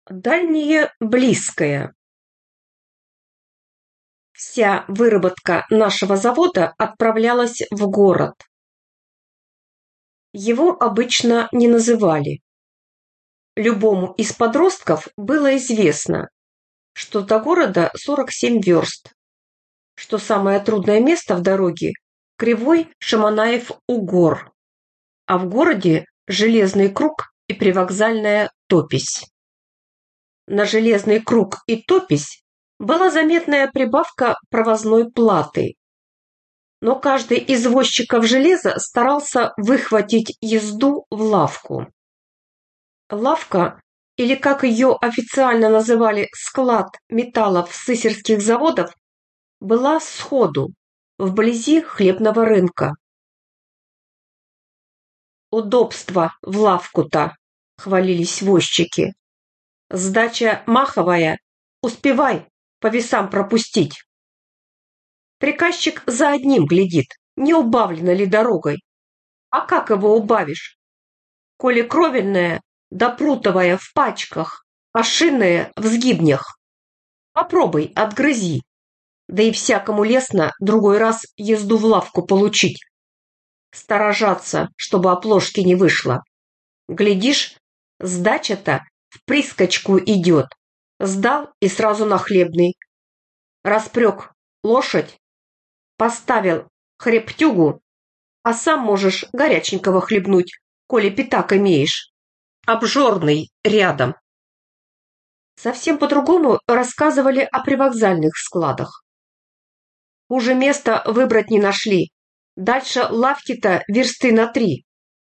Дальнее близкое. Вся выработка нашего завода отправлялась в город. Его обычно не называли. Любому из подростков было известно, что до города 47 верст, что самое трудное место в дороге – Кривой Шаманаев-Угор, а в городе – Железный Круг и привокзальная Топись. На Железный Круг и Топись была заметная прибавка провозной платы. Но каждый из извозчиков железа старался выхватить езду в лавку. Лавка, или как ее официально называли склад металлов сысерских заводов, была сходу, вблизи хлебного рынка. «Удобство в лавку-то», — хвалились возчики. «Сдача маховая, успевай по весам пропустить». Приказчик за одним глядит, не убавлено ли дорогой. А как его убавишь? Коли кровельная да прутовая в пачках, а шинная в сгибнях. Попробуй, отгрызи. Да и всякому лестно другой раз езду в лавку получить. Сторожаться, чтобы оплошки не вышло. Глядишь, сдача-то в прискочку идет. Сдал и сразу на хлебный. Распрек лошадь, поставил хрептюгу, а сам можешь горяченького хлебнуть, коли пятак имеешь. Обжорный рядом. Совсем по-другому рассказывали о привокзальных складах. Хуже места выбрать не нашли. Дальше лавки-то версты на 3.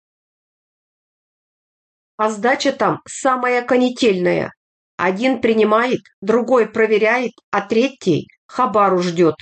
А сдача там самая конетельная. Один принимает, другой проверяет, а третий хабару ждет.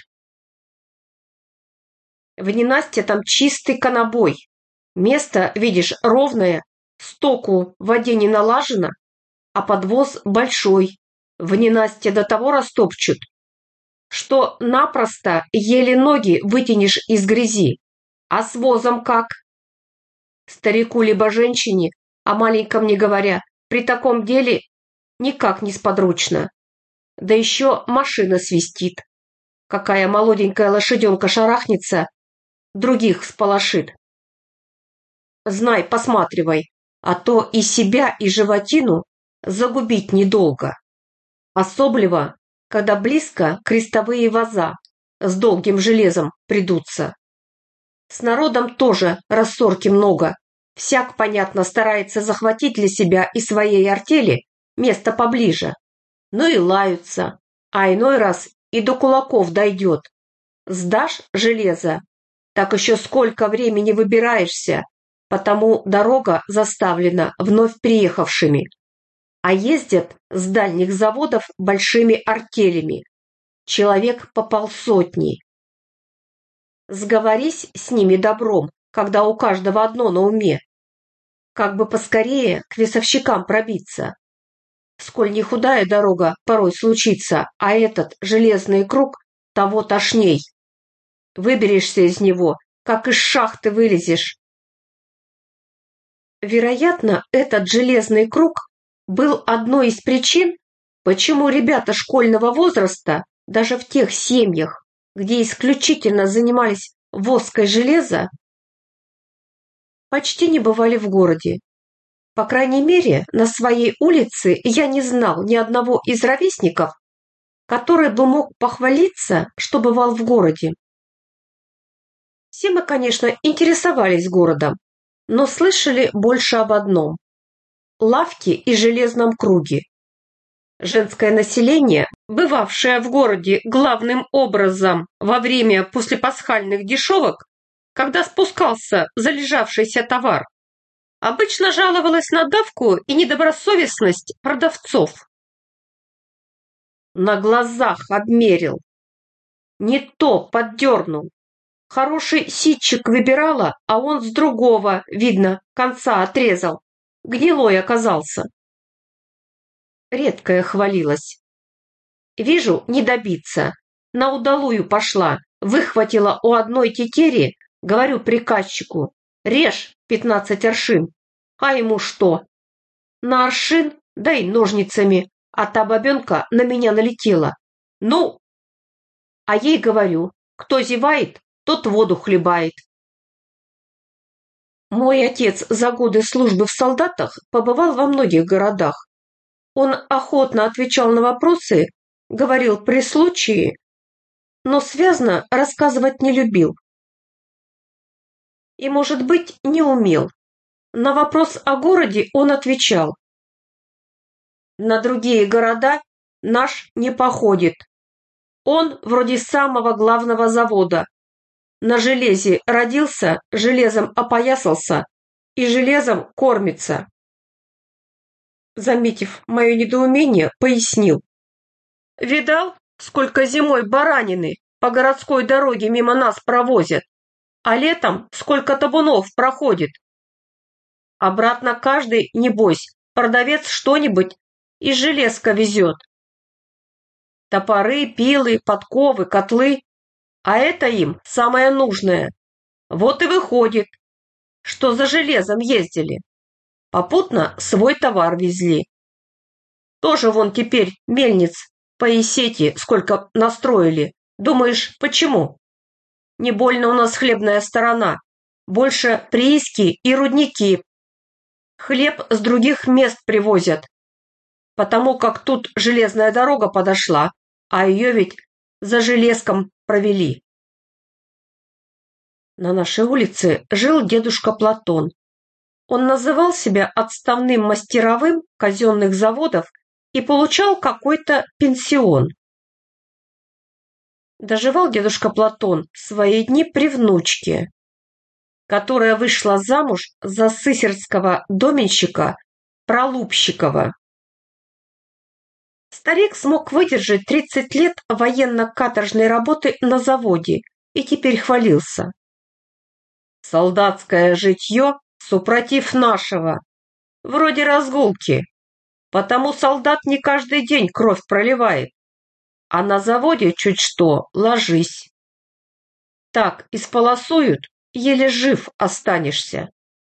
В ненастье там чистый конобой. Место, видишь, ровное, стоку в воде не налажено, а подвоз большой. В ненастье до того растопчут, что напросто еле ноги вытянешь из грязи. А с возом как? Старику либо женщине, о маленьком не говоря, при таком деле никак не сподручно. Да еще машина свистит. Какая молоденькая лошаденка шарахнется, других сполошит. Знай, посматривай, а то и себя, и животину загубить недолго. Особливо, когда близко крестовые воза с долгим железом придутся. С народом тоже рассорки много. Всяк, понятно, старается захватить для себя и своей артели место поближе. Ну и лаются, а иной раз и до кулаков дойдет. Сдашь железо, так еще сколько времени выбираешься, потому дорога заставлена вновь приехавшими. А ездят с дальних заводов большими артелями. Человек по полсотни. Сговорись с ними добром, когда у каждого одно на уме. Как бы поскорее к весовщикам пробиться. Сколь не худая дорога порой случится, а этот железный круг того тошней. Выберешься из него, как из шахты вылезешь. Вероятно, этот железный круг был одной из причин, почему ребята школьного возраста, даже в тех семьях, где исключительно занимались воской железа, почти не бывали в городе. По крайней мере, на своей улице я не знал ни одного из ровесников, который бы мог похвалиться, что бывал в городе. Все мы, конечно, интересовались городом, но слышали больше об одном – лавке и железном круге. Женское население, бывавшее в городе главным образом во время послепасхальных дешевок, когда спускался залежавшийся товар, обычно жаловалось на давку и недобросовестность продавцов. На глазах обмерил, не то поддернул. Хороший ситчик выбирала, а он с другого, видно, конца отрезал. Гнилой оказался. Редкая хвалилась. Вижу, не добиться. На удалую пошла, выхватила у одной тетери, говорю приказчику, режь 15 аршин. А ему что? На аршин да и ножницами, а та бабенка на меня налетела. Ну, а ей говорю, кто зевает, тот воду хлебает. Мой отец за годы службы в солдатах побывал во многих городах. Он охотно отвечал на вопросы, говорил при случае, но связно рассказывать не любил. И, может быть, не умел. На вопрос о городе он отвечал: на другие города наш не походит. Он вроде самого главного завода. На железе родился, железом опоясался и железом кормится. Заметив мое недоумение, пояснил: видал, сколько зимой баранины по городской дороге мимо нас провозят, а летом сколько табунов проходит. Обратно каждый, небось, продавец что-нибудь из железка везет. Топоры, пилы, подковы, котлы, а это им самое нужное. Вот и выходит, что за железом ездили. Попутно свой товар везли. Тоже вон теперь мельниц по Исети сколько настроили. Думаешь, почему? Не больно у нас хлебная сторона. Больше прииски и рудники. Хлеб с других мест привозят. Потому как тут железная дорога подошла, а ее ведь за железком провели. На нашей улице жил дедушка Платон. Он называл себя отставным мастеровым казенных заводов и получал какой-то пенсион. Доживал дедушка Платон свои дни при внучке, которая вышла замуж за сысердского доменщика Пролубщикова. Старик смог выдержать 30 лет военно-каторжной работы на заводе и теперь хвалился. Солдатское житье супротив нашего, вроде разгулки, потому солдат не каждый день кровь проливает, а на заводе чуть что ложись. Так исполосуют, еле жив останешься.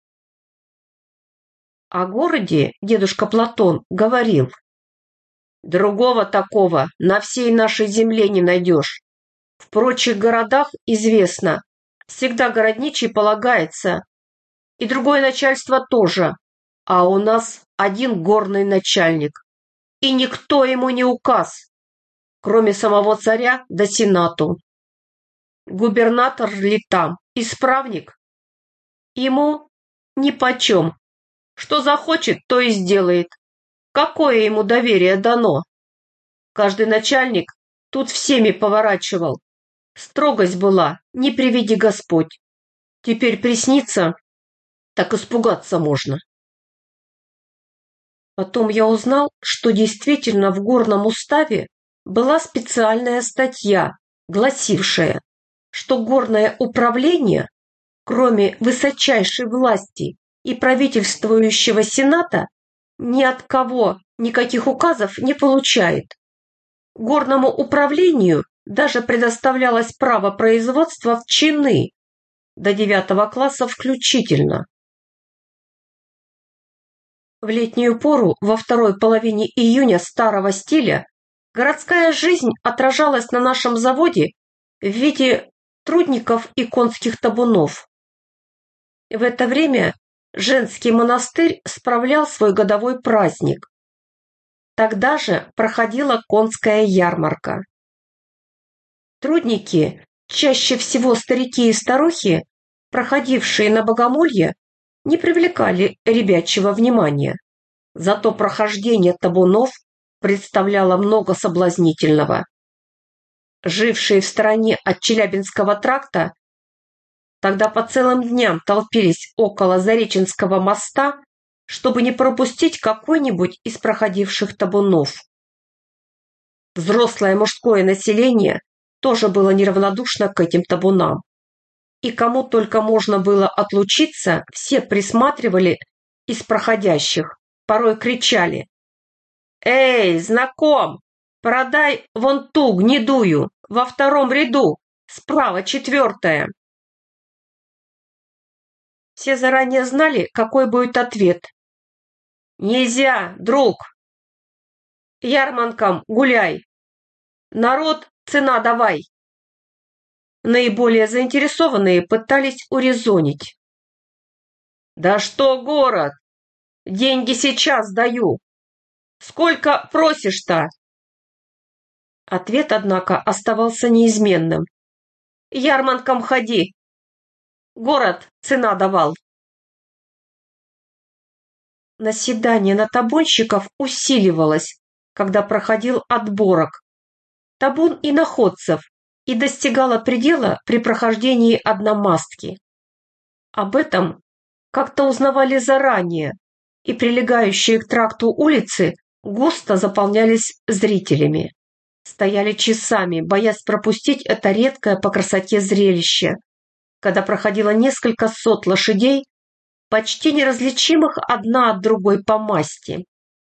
О городе дедушка Платон говорил: другого такого на всей нашей земле не найдешь. В прочих городах известно, всегда городничий полагается, и другое начальство тоже, а у нас один горный начальник, и никто ему не указ, кроме самого царя да сенату. Губернатор ли там, исправник? Ему нипочем. Что захочет, то и сделает. Какое ему доверие дано? Каждый начальник тут всеми поворачивал. Строгость была, не приведи Господь. Теперь приснится, так испугаться можно. Потом я узнал, что действительно в горном уставе была специальная статья, гласившая, что горное управление, кроме высочайшей власти и правительствующего сената, ни от кого никаких указов не получает. Горному управлению даже предоставлялось право производства в чины до 9 класса включительно. В летнюю пору, во второй половине июня старого стиля, городская жизнь отражалась на нашем заводе в виде трудников и конских табунов. В это время женский монастырь справлял свой годовой праздник. Тогда же проходила конская ярмарка. Трудники, чаще всего старики и старухи, проходившие на богомолье, не привлекали ребячьего внимания. Зато прохождение табунов представляло много соблазнительного. Жившие в стороне от Челябинского тракта тогда по целым дням толпились около Зареченского моста, чтобы не пропустить какой-нибудь из проходивших табунов. Взрослое мужское население тоже было неравнодушно к этим табунам. И кому только можно было отлучиться, все присматривали из проходящих, порой кричали: «Эй, знаком, продай вон ту гнедую, во втором ряду, справа 4-я». Все заранее знали, какой будет ответ. «Нельзя, друг, Ярмаркам гуляй. Народ, цена давай. Наиболее заинтересованные пытались урезонить. Да что город? Деньги сейчас даю. Сколько просишь-то? Ответ, однако, оставался неизменным. Ярмаркам ходи. Город цена давал. Наседание на табунщиков усиливалось, когда проходил отборок. Табун иноходцев и достигало предела при прохождении одномастки. Об этом как-то узнавали заранее, и прилегающие к тракту улицы густо заполнялись зрителями. Стояли часами, боясь пропустить это редкое по красоте зрелище, когда проходило несколько сот лошадей, почти неразличимых одна от другой по масти.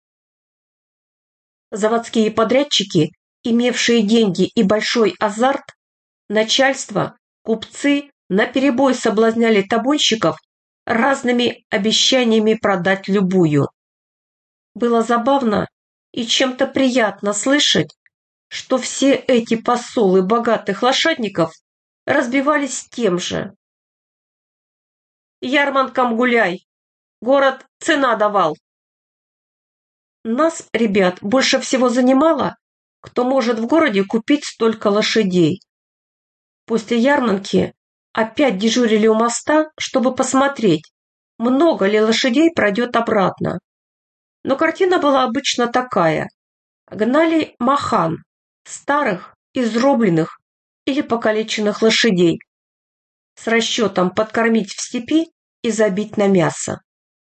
Заводские подрядчики, имевшие деньги и большой азарт, начальство, купцы наперебой соблазняли табунщиков разными обещаниями продать любую. Было забавно и чем-то приятно слышать, что все эти посулы богатых лошадников разбивались тем же. Ярмаркам гуляй, город цена давал. Нас, ребят, больше всего занимало, кто может в городе купить столько лошадей. После ярмарки опять дежурили у моста, чтобы посмотреть, много ли лошадей пройдет обратно. Но картина была обычно такая. Гнали махан, старых, изрубленных или покалеченных лошадей, с расчетом подкормить в степи и забить на мясо.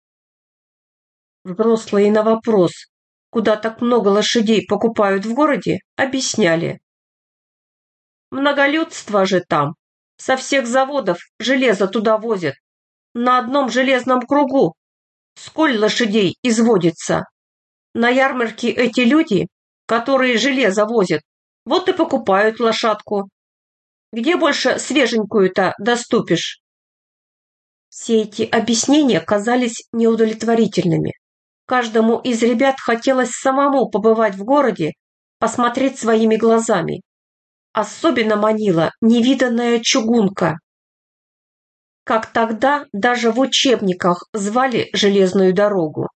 Взрослые на вопрос, куда так много лошадей покупают в городе, объясняли. Многолюдство же там, со всех заводов железо туда возят. На одном железном кругу сколь лошадей изводится. На ярмарке эти люди, которые железо возят, вот и покупают лошадку. Где больше свеженькую-то доступишь? Все эти объяснения казались неудовлетворительными. Каждому из ребят хотелось самому побывать в городе, посмотреть своими глазами. Особенно манила невиданная чугунка. Как тогда даже в учебниках звали железную дорогу.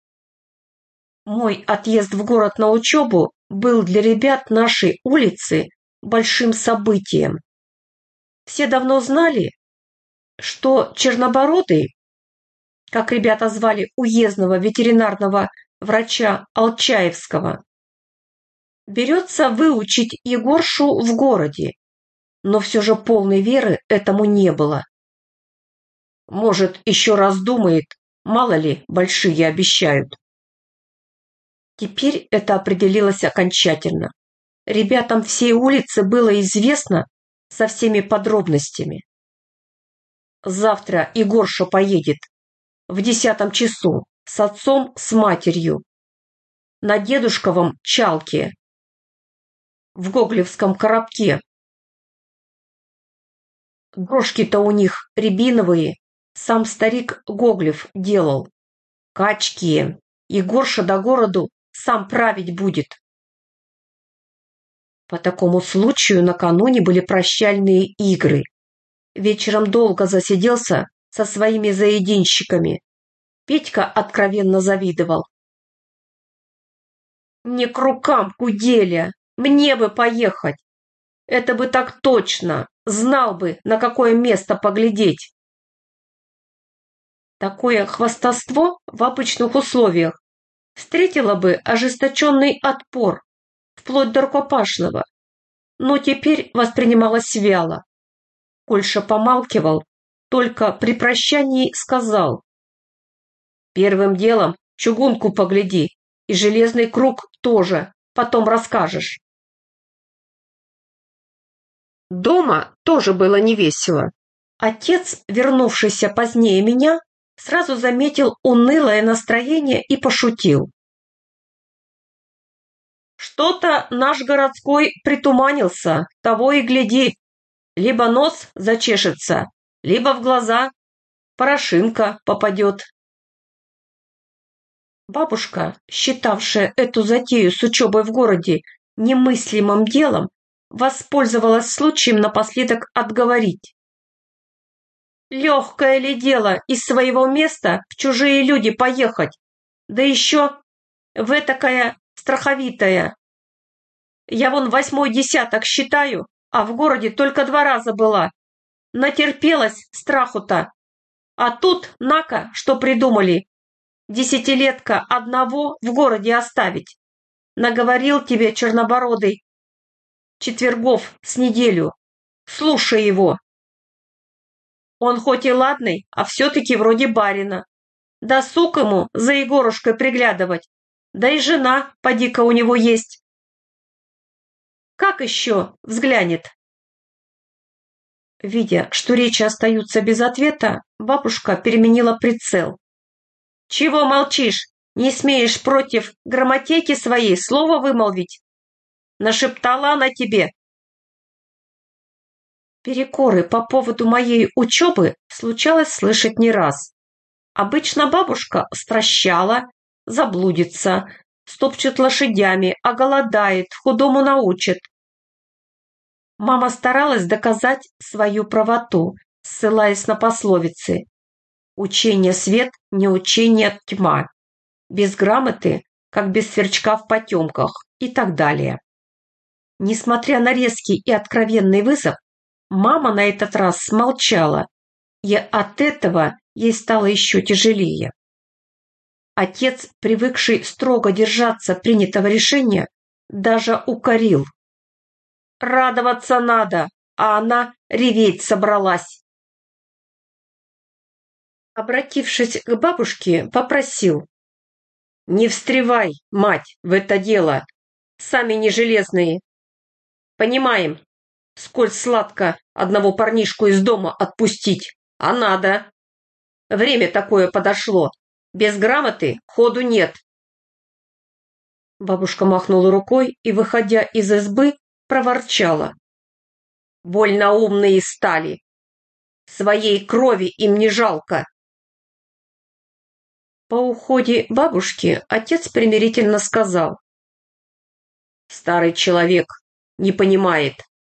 Мой отъезд в город на учебу был для ребят нашей улицы большим событием. Все давно знали, что Чернобородый, как ребята звали уездного ветеринарного врача Алчаевского, берется выучить Егоршу в городе, но все же полной веры этому не было. Может, еще раз думает, мало ли, большие обещают. Теперь это определилось окончательно. Ребятам всей улицы было известно со всеми подробностями. Завтра Егорша поедет в 10 часу с отцом, с матерью на дедушковом чалке в гоглевском коробке. Дрожки-то у них рябиновые, сам старик Гоглев делал. Качки. Егорша до городу сам править будет. По такому случаю накануне были прощальные игры. Вечером долго засиделся со своими заединщиками. Петька откровенно завидовал. Не к рукам Куделя, мне бы поехать. Это бы так точно, знал бы, на какое место поглядеть. Такое хвастовство в обычных условиях встретило бы ожесточенный отпор, вплоть до рукопашного, но теперь воспринималось вяло. Кольша помалкивал, только при прощании сказал: «Первым делом чугунку погляди, и железный круг тоже, потом расскажешь». Дома тоже было невесело. Отец, вернувшийся позднее меня, сразу заметил унылое настроение и пошутил. «Что-то наш городской притуманился, того и гляди. Либо нос зачешется, либо в глаза порошинка попадет». Бабушка, считавшая эту затею с учебой в городе немыслимым делом, воспользовалась случаем напоследок отговорить. Легкое ли дело из своего места в чужие люди поехать, да еще в этакое страховитое. Я вон 8-й десяток считаю, а в городе только 2 раза была. Натерпелась страху-то. А тут, на-ка, что придумали. 10-летка одного в городе оставить. Наговорил тебе чернобородый. Четвергов с неделю. Слушай его. Он хоть и ладный, а все-таки вроде барина. Досуг ему за Егорушкой приглядывать. Да и жена, поди-ка, у него есть. Как еще взглянет? Видя, что речи остаются без ответа, бабушка переменила прицел. Чего молчишь? Не смеешь против грамматеки своей слово вымолвить? Нашептала она тебе. Перекоры по поводу моей учебы случалось слышать не раз. Обычно бабушка стращала, заблудится, стопчет лошадями, оголодает, худому научит. Мама старалась доказать свою правоту, ссылаясь на пословицы. Учение свет, не учение тьма. Без грамоты, как без сверчка в потемках и так далее. Несмотря на резкий и откровенный вызов, мама на этот раз смолчала, и от этого ей стало еще тяжелее. Отец, привыкший строго держаться принятого решения, даже укорил. Радоваться надо, а она реветь собралась. Обратившись к бабушке, попросил. Не встревай, мать, в это дело. Сами не железные. Понимаем, сколь сладко одного парнишку из дома отпустить, а надо. Время такое подошло. Без грамоты ходу нет. Бабушка махнула рукой и, выходя из избы, проворчала. Больно умные стали. Своей крови им не жалко. По уходе бабушки отец примирительно сказал. Старый человек не понимает.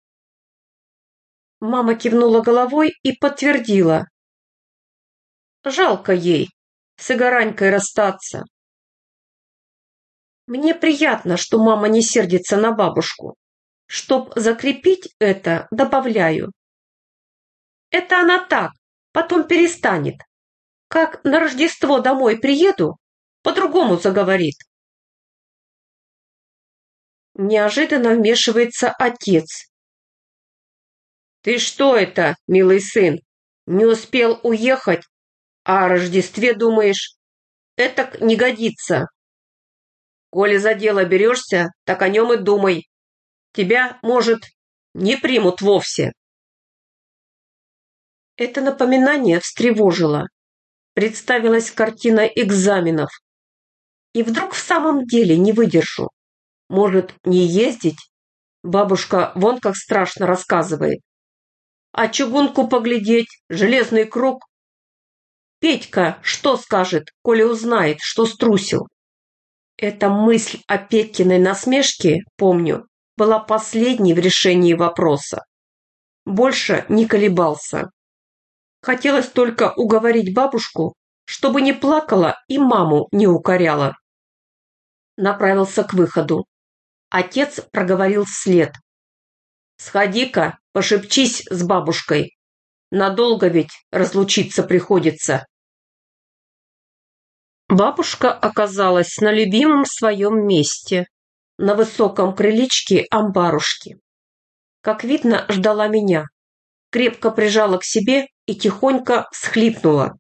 Мама кивнула головой и подтвердила. Жалко ей с Игоранькой расстаться. Мне приятно, что мама не сердится на бабушку. Чтоб закрепить это, добавляю. Это она так, потом перестанет. Как на Рождество домой приеду, по-другому заговорит. Неожиданно вмешивается отец. Ты что это, милый сын, не успел уехать, а о Рождестве думаешь? Этак не годится. Коли за дело берешься, так о нем и думай. Тебя, может, не примут вовсе. Это напоминание встревожило. Представилась картина экзаменов. И вдруг в самом деле не выдержу. Может, не ездить? Бабушка вон как страшно рассказывает. А чугунку поглядеть, железный круг. Петька что скажет, коли узнает, что струсил? Эта мысль о Петькиной насмешке, помню, была последней в решении вопроса. Больше не колебался. Хотелось только уговорить бабушку, чтобы не плакала и маму не укоряла. Направился к выходу. Отец проговорил вслед. «Сходи-ка, пошепчись с бабушкой. Надолго ведь разлучиться приходится». Бабушка оказалась на любимом своем месте, на высоком крылечке амбарушки. Как видно, ждала меня. Крепко прижала к себе и тихонько всхлипнула.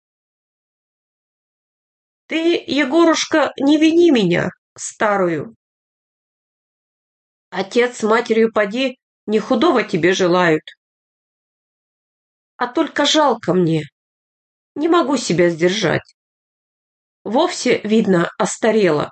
«Ты, Егорушка, не вини меня, старую. Отец с матерью поди не худого тебе желают. А только жалко мне. Не могу себя сдержать. Вовсе, видно, остарела».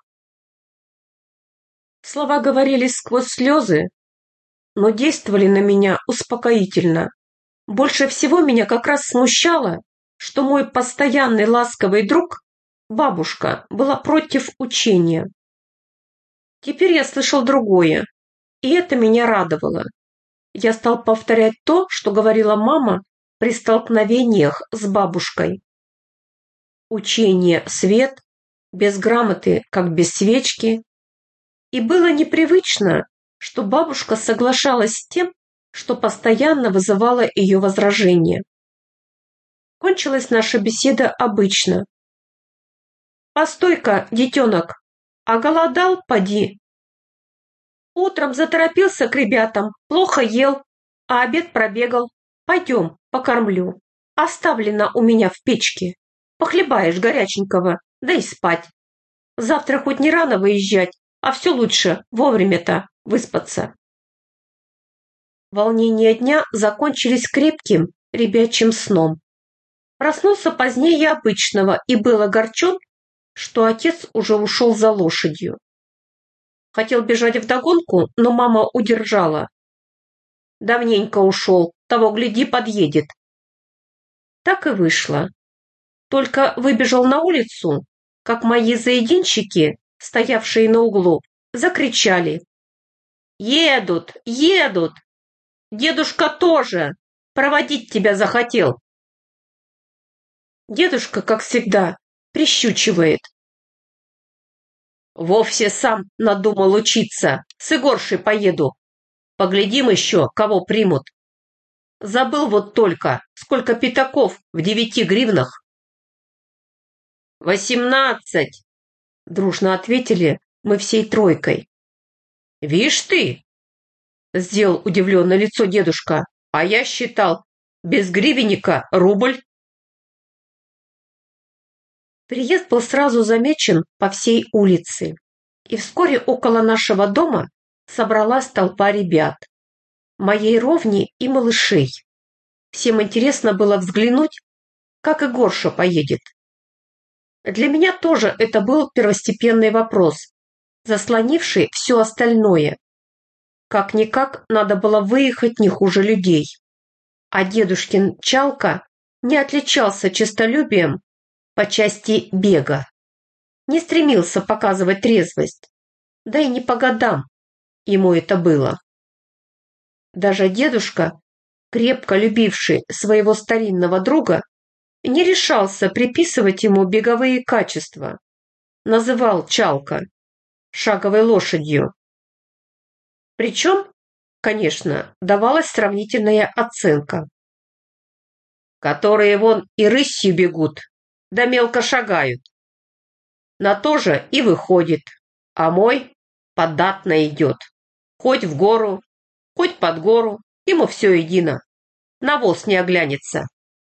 Слова говорились сквозь слезы, но действовали на меня успокоительно. Больше всего меня как раз смущало, что мой постоянный ласковый друг бабушка была против учения. Теперь я слышал другое, и это меня радовало. Я стал повторять то, что говорила мама при столкновениях с бабушкой. Учение – свет, без грамоты, как без свечки. И было непривычно, что бабушка соглашалась с тем, что постоянно вызывало ее возражения. Кончилась наша беседа обычно. «Постой-ка, детенок, а голодал, поди?» «Утром заторопился к ребятам, плохо ел, а обед пробегал. Пойдем, покормлю. Оставлено у меня в печке. Похлебаешь горяченького, да и спать. Завтра хоть не рано выезжать, а все лучше вовремя-то выспаться». Волнения дня закончились крепким ребячим сном. Проснулся позднее обычного и был огорчен, что отец уже ушел за лошадью. Хотел бежать вдогонку, но мама удержала. «Давненько ушел, того, гляди, подъедет». Так и вышло. Только выбежал на улицу, как мои заединщики, стоявшие на углу, закричали: «Едут, едут! Дедушка тоже! Проводить тебя захотел!» Дедушка, как всегда, прищучивает. «Вовсе сам надумал учиться, с Егоршей поеду. Поглядим еще, кого примут. Забыл вот только, сколько пятаков в 9 гривнах». «18!» – дружно ответили мы всей тройкой. «Вишь ты!» – сделал удивленное лицо дедушка. «А я считал, без гривенника рубль». Приезд был сразу замечен по всей улице, и вскоре около нашего дома собралась толпа ребят, моей ровни и малышей. Всем интересно было взглянуть, как Егорша поедет. Для меня тоже это был первостепенный вопрос, заслонивший все остальное. Как-никак надо было выехать не хуже людей. А дедушкин Чалка не отличался честолюбием по части бега. Не стремился показывать трезвость, да и не по годам ему это было. Даже дедушка, крепко любивший своего старинного друга, не решался приписывать ему беговые качества. Называл Чалка шаговой лошадью. Причем, конечно, давалась сравнительная оценка. «Которые вон и рысью бегут, да мелко шагают. На то же и выходит, а мой податно идет. Хоть в гору, хоть под гору, ему все едино. На воз не оглянется».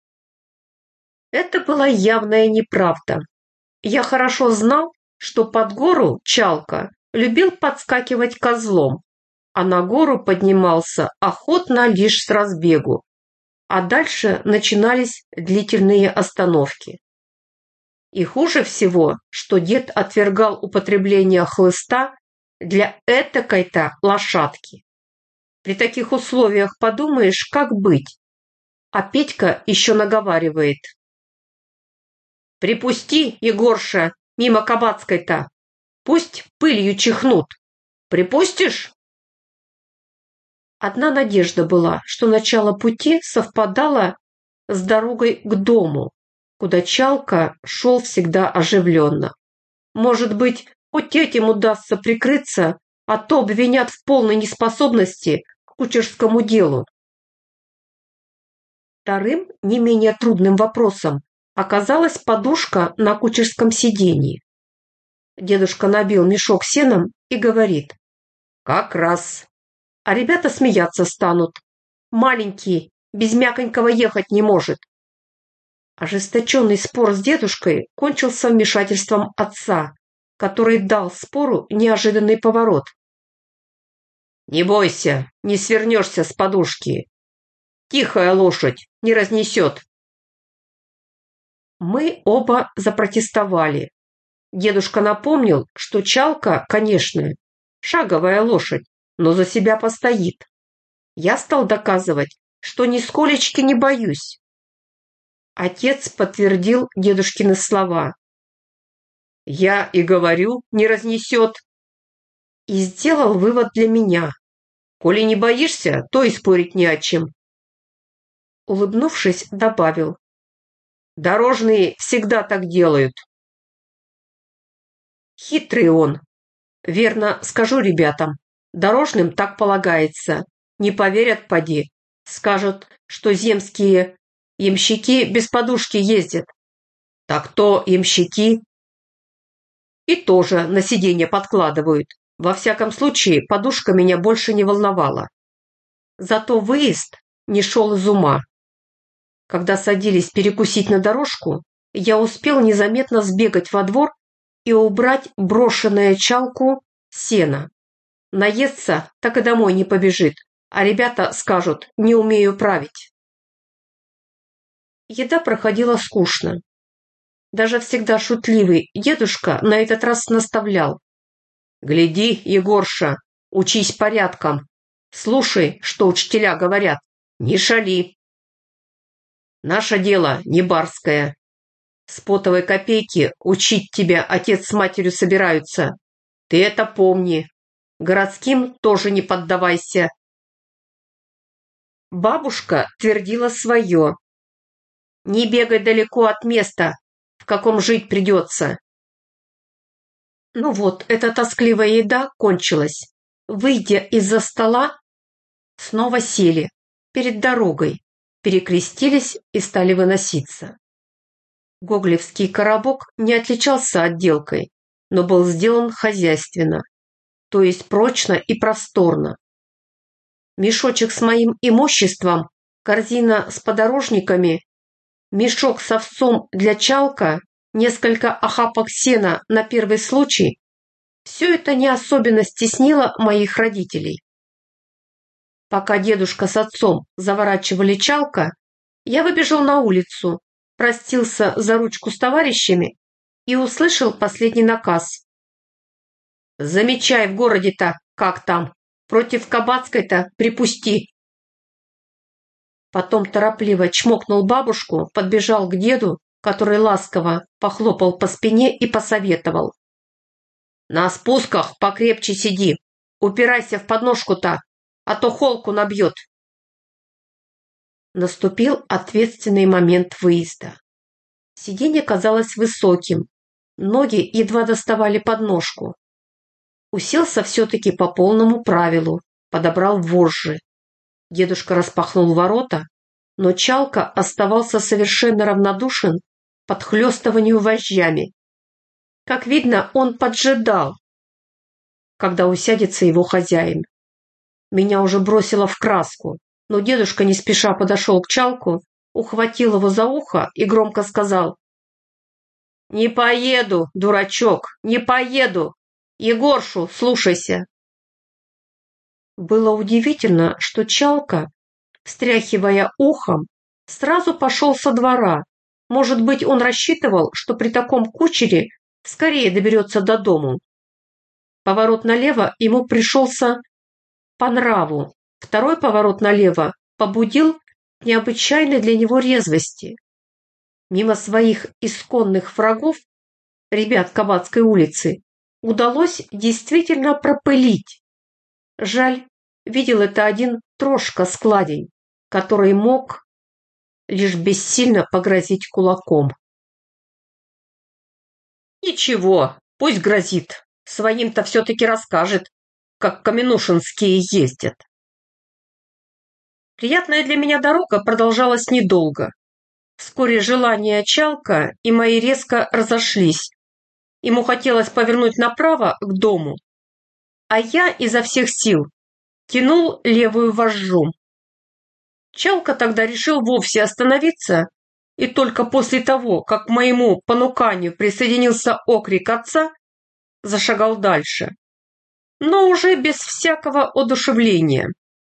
Это была явная неправда. Я хорошо знал, что под гору Чалка любил подскакивать козлом, а на гору поднимался охотно лишь с разбегу, а дальше начинались длительные остановки. И хуже всего, что дед отвергал употребление хлыста для этакой-то лошадки. При таких условиях подумаешь, как быть. А Петька еще наговаривает: «Припусти, Егорша, мимо Кабацкой-то. Пусть пылью чихнут. Припустишь?» Одна надежда была, что начало пути совпадало с дорогой к дому, куда Чалка шел всегда оживленно. Может быть, хоть этим удастся прикрыться, а то обвинят в полной неспособности к кучерскому делу. Вторым, не менее трудным вопросом оказалась подушка на кучерском сиденье. Дедушка набил мешок сеном и говорит: «Как раз». А ребята смеяться станут. Маленький, без мяконького ехать не может. Ожесточенный спор с дедушкой кончился вмешательством отца, который дал спору неожиданный поворот. «Не бойся, не свернешься с подушки. Тихая лошадь, не разнесет». Мы оба запротестовали. Дедушка напомнил, что Чалка, конечно, шаговая лошадь, но за себя постоит. Я стал доказывать, что нисколечки не боюсь. Отец подтвердил дедушкины слова. Я и говорю, не разнесет. И сделал вывод для меня. Коли не боишься, то и спорить не о чем. Улыбнувшись, добавил. Дорожные всегда так делают. Хитрый он. Верно, скажу ребятам. Дорожным так полагается. Не поверят, поди. Скажут, что земские ямщики без подушки ездят. Так то ямщики. И тоже на сиденье подкладывают. Во всяком случае, подушка меня больше не волновала. Зато выезд не шел из ума. Когда садились перекусить на дорожку, я успел незаметно сбегать во двор и убрать брошенное чалку сена. Наестся, так и домой не побежит, а ребята скажут, не умею править. Еда проходила скучно. Даже всегда шутливый дедушка на этот раз наставлял. «Гляди, Егорша, учись порядком. Слушай, что учителя говорят. Не шали. Наше дело не барское. С потовой копейки учить тебя отец с матерью собираются. Ты это помни. Городским тоже не поддавайся». Бабушка твердила свое. «Не бегай далеко от места, в каком жить придется». Ну вот, эта тоскливая еда кончилась. Выйдя из-за стола, снова сели перед дорогой, перекрестились и стали выноситься. Гоголевский коробок не отличался отделкой, но был сделан хозяйственно, то есть прочно и просторно. Мешочек с моим имуществом, корзина с подорожниками, мешок с овсом для чалка, несколько охапок сена на первый случай – все это не особенно стеснило моих родителей. Пока дедушка с отцом заворачивали чалка, я выбежал на улицу, простился за ручку с товарищами и услышал последний наказ. «Замечай в городе-то, как там, против Кабацкой-то припусти». Потом торопливо чмокнул бабушку, подбежал к деду, который ласково похлопал по спине и посоветовал. «На спусках покрепче сиди, упирайся в подножку-то, а то холку набьет». Наступил ответственный момент выезда. Сиденье казалось высоким, ноги едва доставали подножку. Уселся все-таки по полному правилу, подобрал вожжи. Дедушка распахнул ворота, но чалка оставался совершенно равнодушен подхлёстыванию вожжами. Как видно, он поджидал, когда усядется его хозяин. Меня уже бросило в краску, но дедушка не спеша подошел к чалку, ухватил его за ухо и громко сказал: «Не поеду, дурачок, не поеду! Егоршу, слушайся!» Было удивительно, что чалка, встряхивая ухом, сразу пошел со двора. Может быть, он рассчитывал, что при таком кучере скорее доберется до дому. Поворот налево ему пришелся по нраву. Второй поворот налево побудил необычайной для него резвости. Мимо своих исконных врагов, ребят Кабацкой улицы, удалось действительно пропылить. Жаль, видел это один трошка-складень, который мог лишь бессильно погрозить кулаком. Ничего, пусть грозит. Своим-то все-таки расскажет, как каменушинские ездят. Приятная для меня дорога продолжалась недолго. Вскоре желания чалка и мои резко разошлись. Ему хотелось повернуть направо к дому, а я изо всех сил тянул левую вожжу. Чалка тогда решил вовсе остановиться, и только после того, как к моему понуканию присоединился окрик отца, зашагал дальше, но уже без всякого одушевления.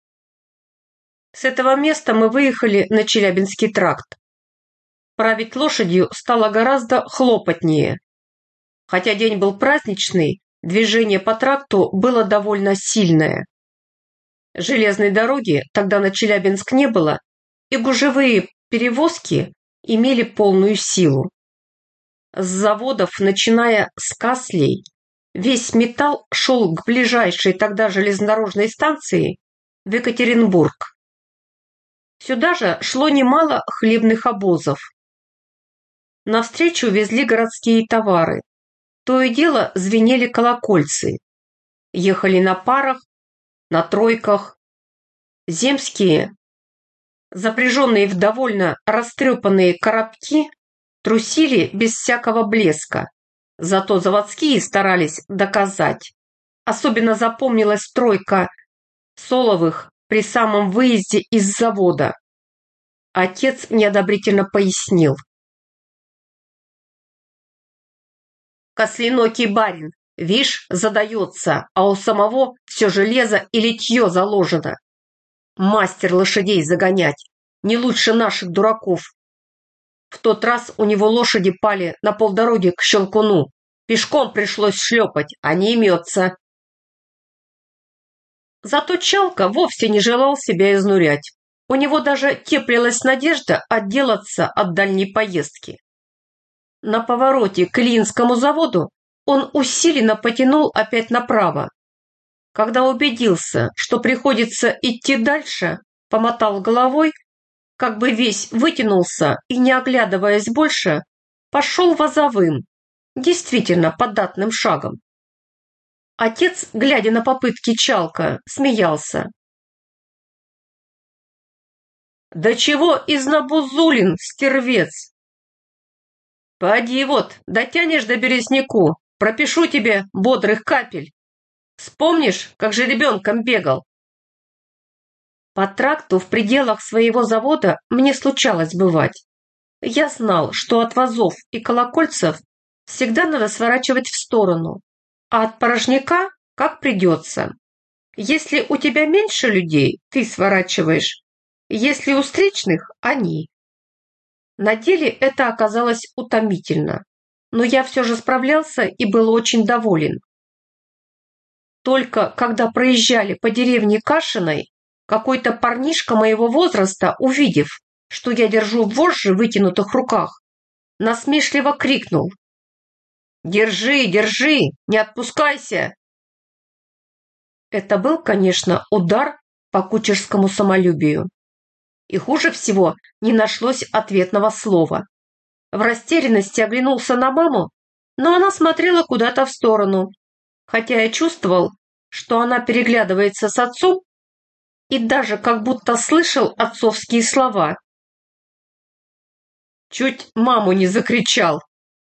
С этого места мы выехали на Челябинский тракт. Править лошадью стало гораздо хлопотнее. Хотя день был праздничный, движение по тракту было довольно сильное. Железной дороги тогда на Челябинск не было, и гужевые перевозки имели полную силу. С заводов, начиная с Каслей, весь металл шел к ближайшей тогда железнодорожной станции в Екатеринбург. Сюда же шло немало хлебных обозов. Навстречу везли городские товары. То и дело звенели колокольцы. Ехали на парах, на тройках. Земские, запряженные в довольно растрепанные коробки, трусили без всякого блеска. Зато заводские старались доказать. Особенно запомнилась тройка Соловых при самом выезде из завода. Отец неодобрительно пояснил. Кослинокий барин, вишь, задается, а у самого все железо и литье заложено. Мастер лошадей загонять, не лучше наших дураков. В тот раз у него лошади пали на полдороги к Щелкуну. Пешком пришлось шлепать, а не имется. Зато Чалка вовсе не желал себя изнурять. У него даже теплилась надежда отделаться от дальней поездки. На повороте к Ильинскому заводу он усиленно потянул опять направо. Когда убедился, что приходится идти дальше, помотал головой, как бы весь вытянулся и, не оглядываясь больше, пошел вазовым, действительно податным шагом. Отец, глядя на попытки Чалка, смеялся. «Да чего изнабузулин, стервец! Поди вот, дотянешь до березняку, пропишу тебе бодрых капель. Вспомнишь, как же ребенком бегал?» По тракту в пределах своего завода мне случалось бывать. Я знал, что от вазов и колокольцев всегда надо сворачивать в сторону, а от порожняка как придется. Если у тебя меньше людей, ты сворачиваешь, если у встречных – они. На деле это оказалось утомительно, но я все же справлялся и был очень доволен. Только когда проезжали по деревне Кашиной, какой-то парнишка моего возраста, увидев, что я держу вожжи в вытянутых руках, насмешливо крикнул: «Держи, держи, не отпускайся!» Это был, конечно, удар по кучерскому самолюбию. И хуже всего не нашлось ответного слова. В растерянности оглянулся на маму, но она смотрела куда-то в сторону, хотя я чувствовал, что она переглядывается с отцом и даже как будто слышал отцовские слова. Чуть маму не закричал.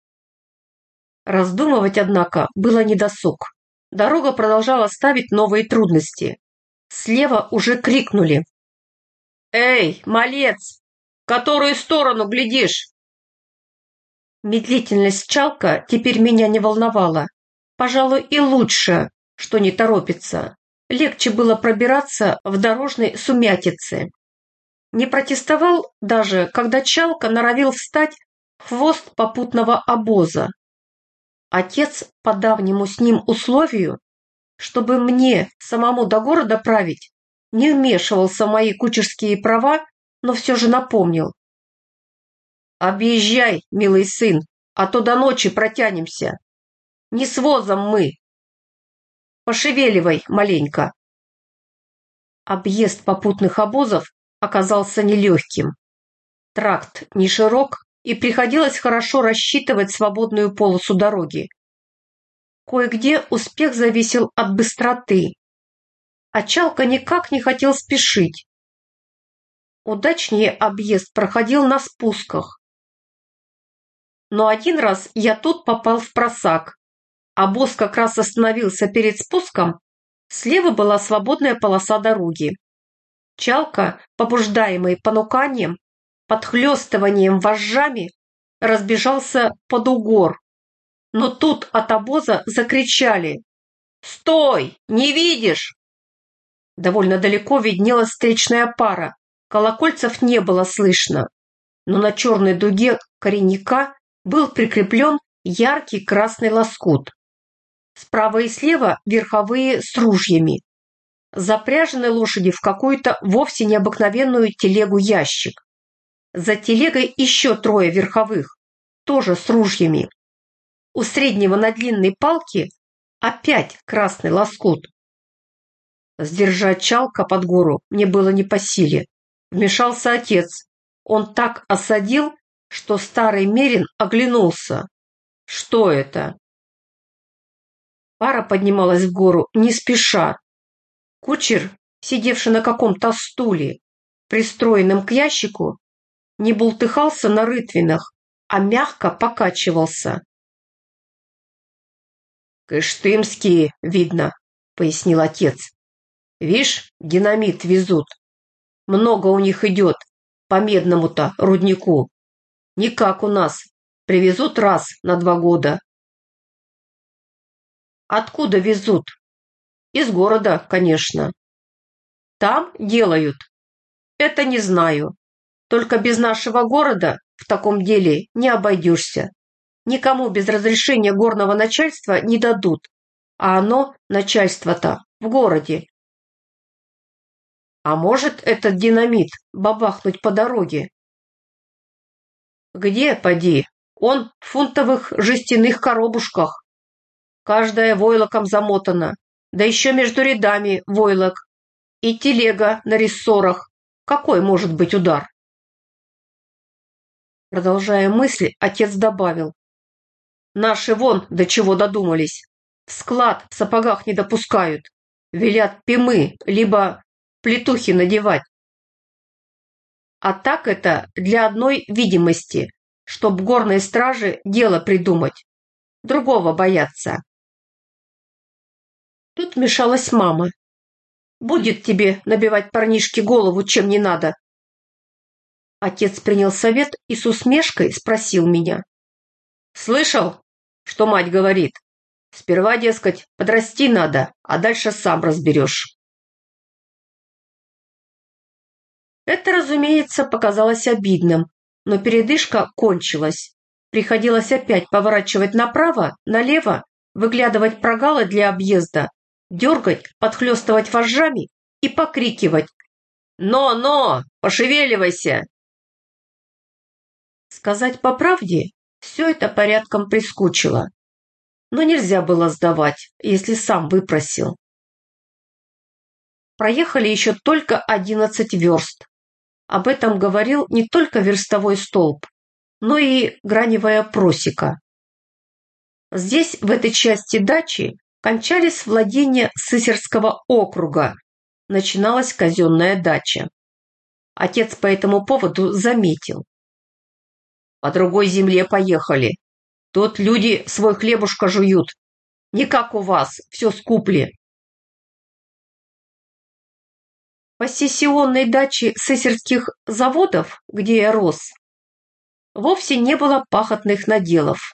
Раздумывать, однако, было недосуг. Дорога продолжала ставить новые трудности. Слева уже крикнули: «Эй, малец, в которую сторону глядишь?» Медлительность Чалка теперь меня не волновала. Пожалуй, и лучше, что не торопится. Легче было пробираться в дорожной сумятице. Не протестовал даже, когда Чалка норовил встать в хвост попутного обоза. Отец, по давнему с ним условию, чтобы мне самому до города править, не вмешивался в мои кучерские права, но все же напомнил: «Объезжай, милый сын, а то до ночи протянемся. Не с возом мы. Пошевеливай маленько». Объезд попутных обозов оказался нелегким. Тракт не широк, и приходилось хорошо рассчитывать свободную полосу дороги. Кое-где успех зависел от быстроты, а Чалка никак не хотел спешить. Удачнее объезд проходил на спусках. Но один раз я тут попал в просак. Обоз как раз остановился перед спуском, слева была свободная полоса дороги. Чалка, побуждаемый понуканием, подхлёстыванием вожжами, разбежался под угор. Но тут от обоза закричали: «Стой! Не видишь?» Довольно далеко виднелась встречная пара, колокольцев не было слышно, но на черной дуге коренника был прикреплен яркий красный лоскут. Справа и слева верховые с ружьями. Запряжены лошади в какую-то вовсе необыкновенную телегу-ящик. За телегой еще трое верховых, тоже с ружьями. у среднего на длинной палке опять красный лоскут. Сдержать Чалка под гору мне было не по силе. Вмешался отец. Он так осадил, что старый мерин оглянулся. Что это? Пара поднималась в гору не спеша. Кучер, сидевший на каком-то стуле, пристроенном к ящику, не бултыхался на рытвинах, а мягко покачивался. «Кыштымские, видно», — пояснил отец. «Вишь, динамит везут. Много у них идет по медному-то руднику. Не как у нас. Привезут раз на 2 года». «Откуда везут?» «Из города, конечно». «Там делают?» «Это не знаю. Только без нашего города в таком деле не обойдешься. Никому без разрешения горного начальства не дадут. А оно, начальство-то, в городе. А может этот динамит бабахнуть по дороге? Где, поди? Он в фунтовых жестяных коробушках. Каждая войлоком замотана. Да еще между рядами войлок. И телега на рессорах. Какой может быть удар? Продолжая мысль, отец добавил. Наши вон до чего додумались. В склад в сапогах не допускают. Велят пимы, либо плетухи надевать. А так это для одной видимости, чтоб горной страже дело придумать. Другого бояться. Тут вмешалась мама. Будет тебе набивать парнишке голову, чем не надо. Отец принял совет и с усмешкой спросил меня. Слышал, что мать говорит? Сперва, дескать, подрасти надо, а дальше сам разберешь. Это, разумеется, показалось обидным, но передышка кончилась. Приходилось опять поворачивать направо, налево, выглядывать прогалы для объезда, дергать, подхлестывать вожжами и покрикивать. «Но! Пошевеливайся!» Сказать по правде, все это порядком прискучило. Но нельзя было сдавать, если сам выпросил. Проехали еще только 11 верст. Об этом говорил не только верстовой столб, но и граневая просека. Здесь, в этой части дачи, кончались владения Сысерского округа, начиналась казенная дача. Отец по этому поводу заметил. По другой земле поехали. Тут люди свой хлебушка жуют. Не как у вас, все скупли. По сессионной даче сысерских заводов, где я рос, вовсе не было пахотных наделов.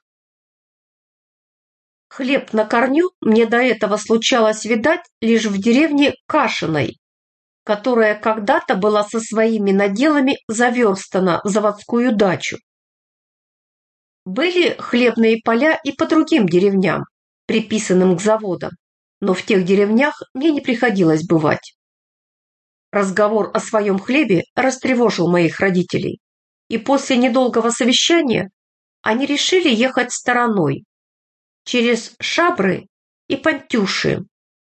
Хлеб на корню мне до этого случалось видать лишь в деревне Кашиной, которая когда-то была со своими наделами заверстана в заводскую дачу. Были хлебные поля и по другим деревням, приписанным к заводам, но в тех деревнях мне не приходилось бывать. Разговор о своем хлебе растревожил моих родителей, и после недолгого совещания они решили ехать стороной, через Шабры и Пантюши.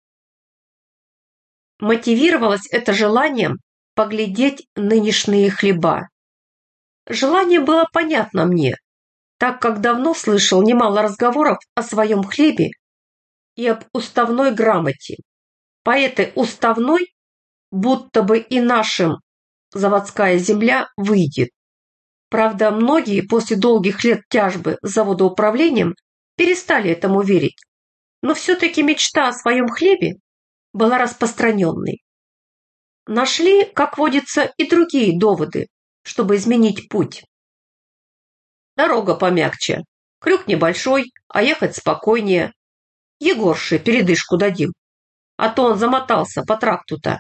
Мотивировалось это желанием поглядеть нынешние хлеба. Желание было понятно мне, так как давно слышал немало разговоров о своем хлебе и об уставной грамоте. По этой уставной будто бы и нашим заводская земля выйдет. Правда, многие после долгих лет тяжбы с заводоуправлением перестали этому верить, но все-таки мечта о своем хлебе была распространенной. Нашли, как водится, и другие доводы, чтобы изменить путь. Дорога помягче, крюк небольшой, а ехать спокойнее. Егорше передышку дадим, а то он замотался по тракту-то.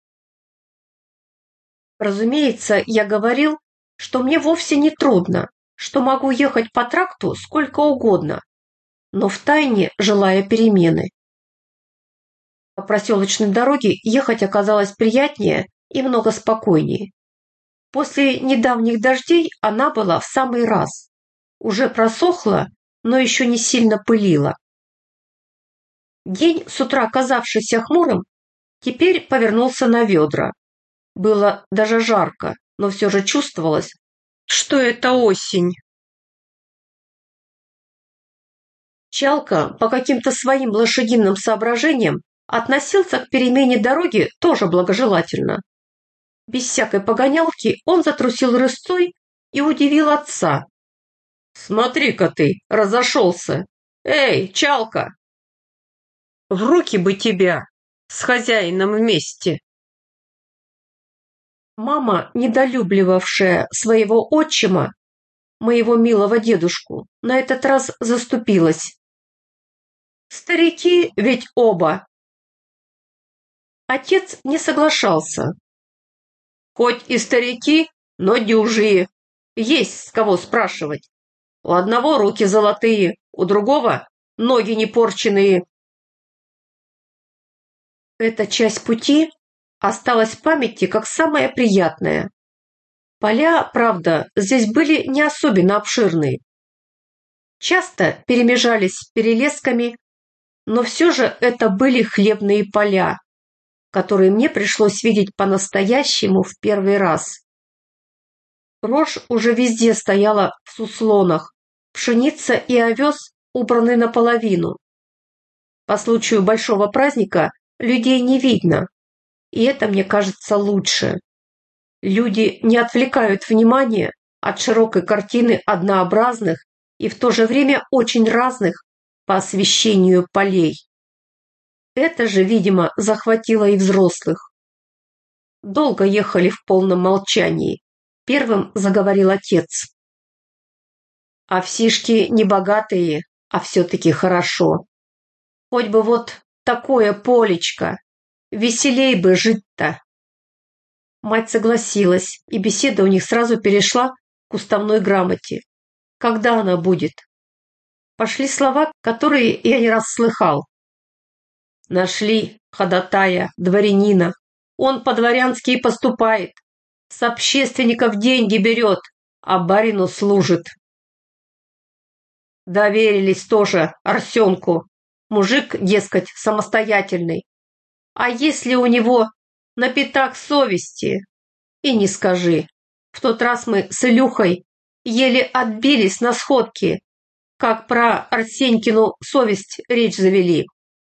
Разумеется, я говорил, что мне вовсе не трудно, что могу ехать по тракту сколько угодно, но втайне желая перемены. По проселочной дороге ехать оказалось приятнее и много спокойнее. После недавних дождей она была в самый раз. Уже просохла, но еще не сильно пылило. День, с утра казавшийся хмурым, теперь повернулся на ведра. Было даже жарко, но все же чувствовалось, что это осень. Чалка по каким-то своим лошадиным соображениям относился к перемене дороги тоже благожелательно. Без всякой погонялки он затрусил рысцой и удивил отца. «Смотри-ка ты, разошелся! Эй, Чалка! В руки бы тебя с хозяином вместе!» Мама, недолюбливавшая своего отчима, моего милого дедушку, на этот раз заступилась. Старики ведь оба. Отец не соглашался. Хоть и старики, но дюжие. Есть с кого спрашивать. У одного руки золотые, у другого ноги не порченные. Эта часть пути осталась в памяти как самая приятная. Поля, правда, здесь были не особенно обширные. Часто перемежались с перелесками, но все же это были хлебные поля, которые мне пришлось видеть по-настоящему в первый раз. Рожь уже везде стояла в суслонах, пшеница и овес убраны наполовину. По случаю большого праздника людей не видно, и это, мне кажется, лучше. Люди не отвлекают внимание от широкой картины однообразных и в то же время очень разных по освещению полей. Это же, видимо, захватило и взрослых. Долго ехали в полном молчании. Первым заговорил отец. Овсишки не богатые, а все-таки хорошо. Хоть бы вот такое полечко, веселей бы жить-то. Мать согласилась, и беседа у них сразу перешла к уставной грамоте. Когда она будет? Пошли слова, которые я не раз слыхал. Нашли ходатая, дворянина. Он по-дворянски и поступает. С общественников деньги берет, а барину служит. Доверились тоже Арсенку. Мужик, дескать, самостоятельный. А если у него на пятак совести? И не скажи. В тот раз мы с Илюхой еле отбились на сходке, как про Арсенькину совесть речь завели.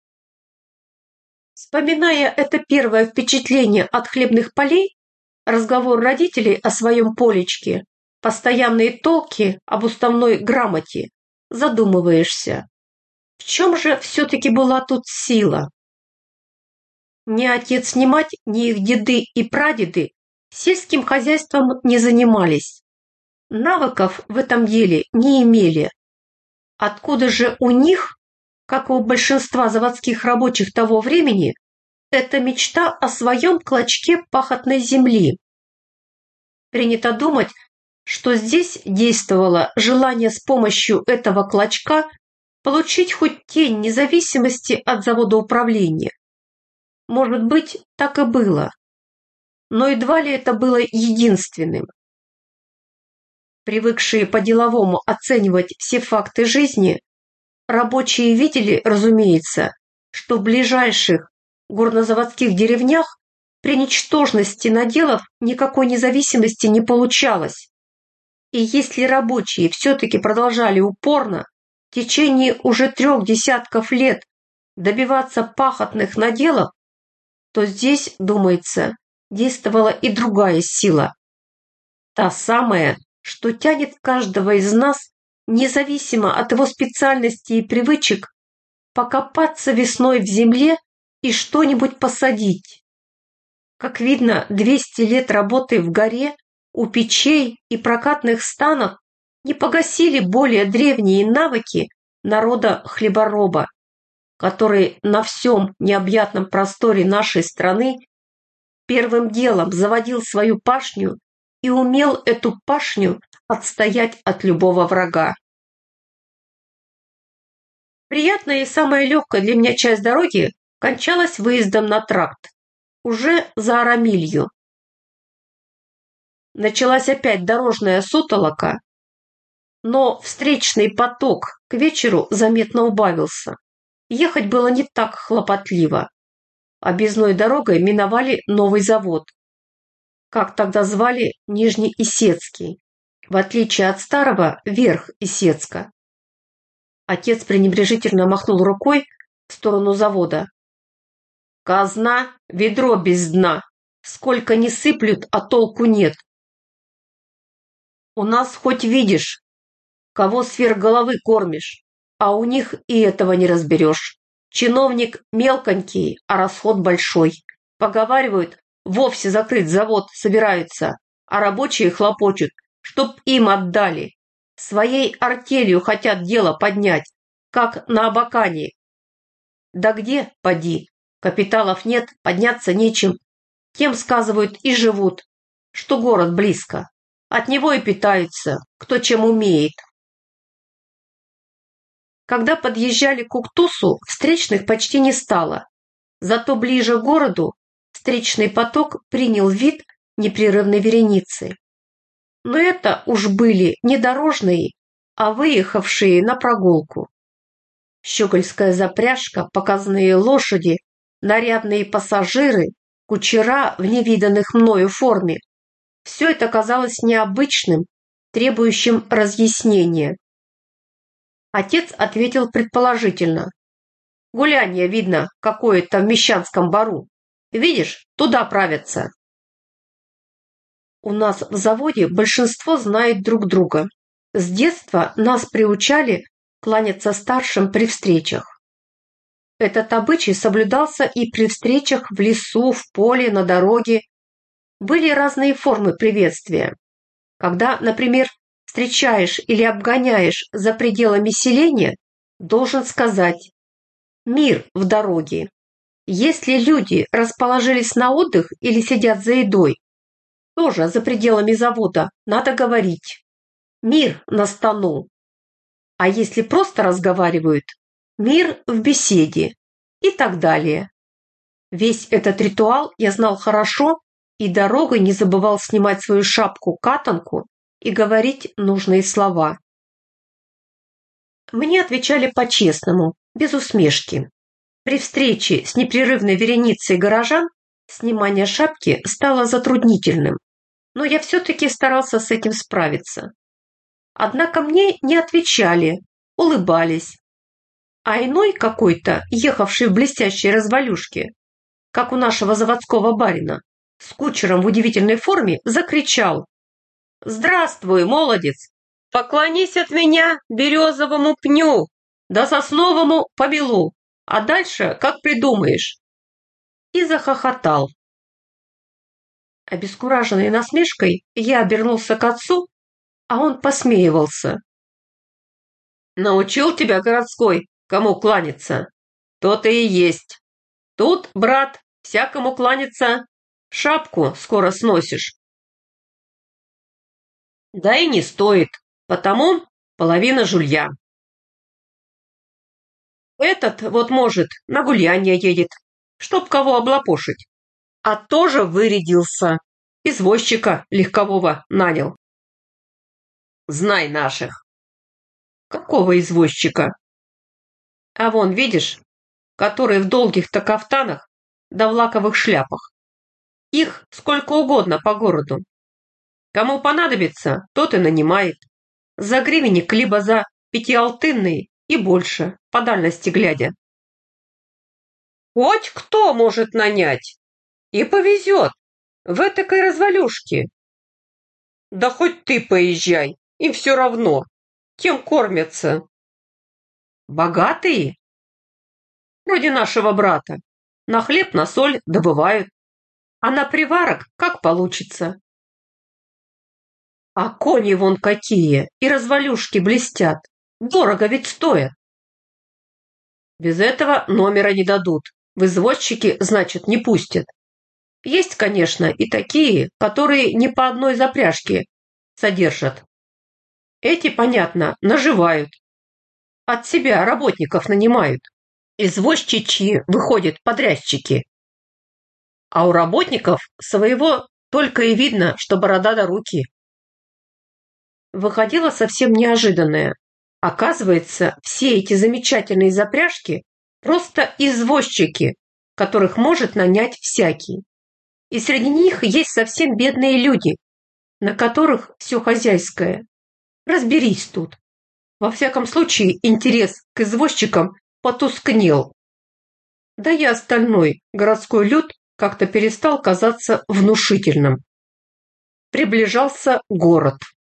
Вспоминая это первое впечатление от хлебных полей, разговор родителей о своем полечке, постоянные толки об уставной грамоте, задумываешься, в чем же все-таки была тут сила? Ни отец, ни мать, ни их деды и прадеды сельским хозяйством не занимались. Навыков в этом деле не имели. Откуда же у них, как и у большинства заводских рабочих того времени, эта мечта о своем клочке пахотной земли? Принято думать, что здесь действовало желание с помощью этого клочка получить хоть тень независимости от завода управления. Может быть, так и было. Но едва ли это было единственным. Привыкшие по-деловому оценивать все факты жизни, рабочие видели, разумеется, что в ближайших горнозаводских деревнях при ничтожности наделов никакой независимости не получалось. И если рабочие все-таки продолжали упорно в течение уже 3 десятков лет добиваться пахотных наделов, то здесь, думается, действовала и другая сила. Та самая, что тянет каждого из нас, независимо от его специальности и привычек, покопаться весной в земле и что-нибудь посадить. Как видно, 200 лет работы в горе, у печей и прокатных станов не погасили более древние навыки народа хлебороба, который на всем необъятном просторе нашей страны первым делом заводил свою пашню и умел эту пашню отстоять от любого врага. Приятная и самая легкая для меня часть дороги кончалась выездом на тракт, уже за Арамилью. Началась опять дорожная сутолока, Но встречный поток к вечеру заметно убавился. Ехать было не так хлопотливо. Объездной дорогой миновали новый завод. Как тогда звали, Нижний Исетский. В отличие от старого, Верх Исетска. Отец пренебрежительно махнул рукой в сторону завода. Казна – ведро без дна. Сколько ни сыплют, а толку нет. У нас хоть видишь, кого сверх головы кормишь, а у них и этого не разберешь. Чиновник мелконький, а расход большой. Поговаривают, вовсе закрыть завод собираются, а рабочие хлопочут, чтоб им отдали. Своей артелью хотят дело поднять, как на Абакане. Да где, поди, капиталов нет, подняться нечем. Тем, сказывают, и живут, что город близко. От него и питаются, кто чем умеет. Когда подъезжали к Уктусу, встречных почти не стало. Зато ближе к городу встречный поток принял вид непрерывной вереницы. Но это уж были не дорожные, а выехавшие на прогулку. Щегольская запряжка, показные лошади, нарядные пассажиры, кучера в невиданных мною форме. Все это казалось необычным, требующим разъяснения. Отец ответил предположительно. Гулянье, видно, какое-то в Мещанском бару. Видишь, туда правятся. У нас в заводе большинство знает друг друга. С детства нас приучали кланяться старшим при встречах. Этот обычай соблюдался и при встречах в лесу, в поле, на дороге. Были разные формы приветствия. Когда, например, встречаешь или обгоняешь за пределами селения, должен сказать «Мир в дороге». Если люди расположились на отдых или сидят за едой, тоже за пределами завода, надо говорить «Мир на стану». А если просто разговаривают, «Мир в беседе» и так далее. Весь этот ритуал я знал хорошо и дорогой не забывал снимать свою шапку-катанку и говорить нужные слова. Мне отвечали по-честному, без усмешки. При встрече с непрерывной вереницей горожан снимание шапки стало затруднительным, но я все-таки старался с этим справиться. Однако мне не отвечали, улыбались. А иной какой-то, ехавший в блестящей развалюшке, как у нашего заводского барина, с кучером в удивительной форме, закричал: «Здравствуй, молодец! Поклонись от меня березовому пню, да сосновому помелу, а дальше как придумаешь!» И захохотал. Обескураженный насмешкой, я обернулся к отцу, а он посмеивался. «Научил тебя городской, кому кланяться? То-то и есть. Тут, брат, всякому кланяться, шапку скоро сносишь». Да и не стоит, потому половина жулья. Этот вот, может, на гулянье едет, чтоб кого облапошить, а тоже вырядился, извозчика легкового нанял. Знай наших. Какого извозчика? А вон, видишь, который в долгих-то кафтанах да в лаковых шляпах. Их сколько угодно по городу. Кому понадобится, тот и нанимает. За гривенник либо за пятиалтынные и больше, по дальности глядя. Хоть кто может нанять. И повезет. В этакой развалюшке. Да хоть ты поезжай, им все равно. Тем кормятся. Богатые? Вроде нашего брата. На хлеб, на соль добывают. А на приварок как получится. А кони вон какие, и развалюшки блестят. Дорого ведь стоят. Без этого номера не дадут. В извозчики, значит, не пустят. Есть, конечно, и такие, которые не по одной запряжке содержат. Эти, понятно, наживают. От себя работников нанимают. Извозчичьи выходят подрядчики. А у работников своего только и видно, что борода до руки. выходило совсем неожиданное. Оказывается, все эти замечательные запряжки просто извозчики, которых может нанять всякий. И среди них есть совсем бедные люди, на которых все хозяйское. Разберись тут. Во всяком случае, интерес к извозчикам потускнел. Да и остальной городской люд как-то перестал казаться внушительным. Приближался город.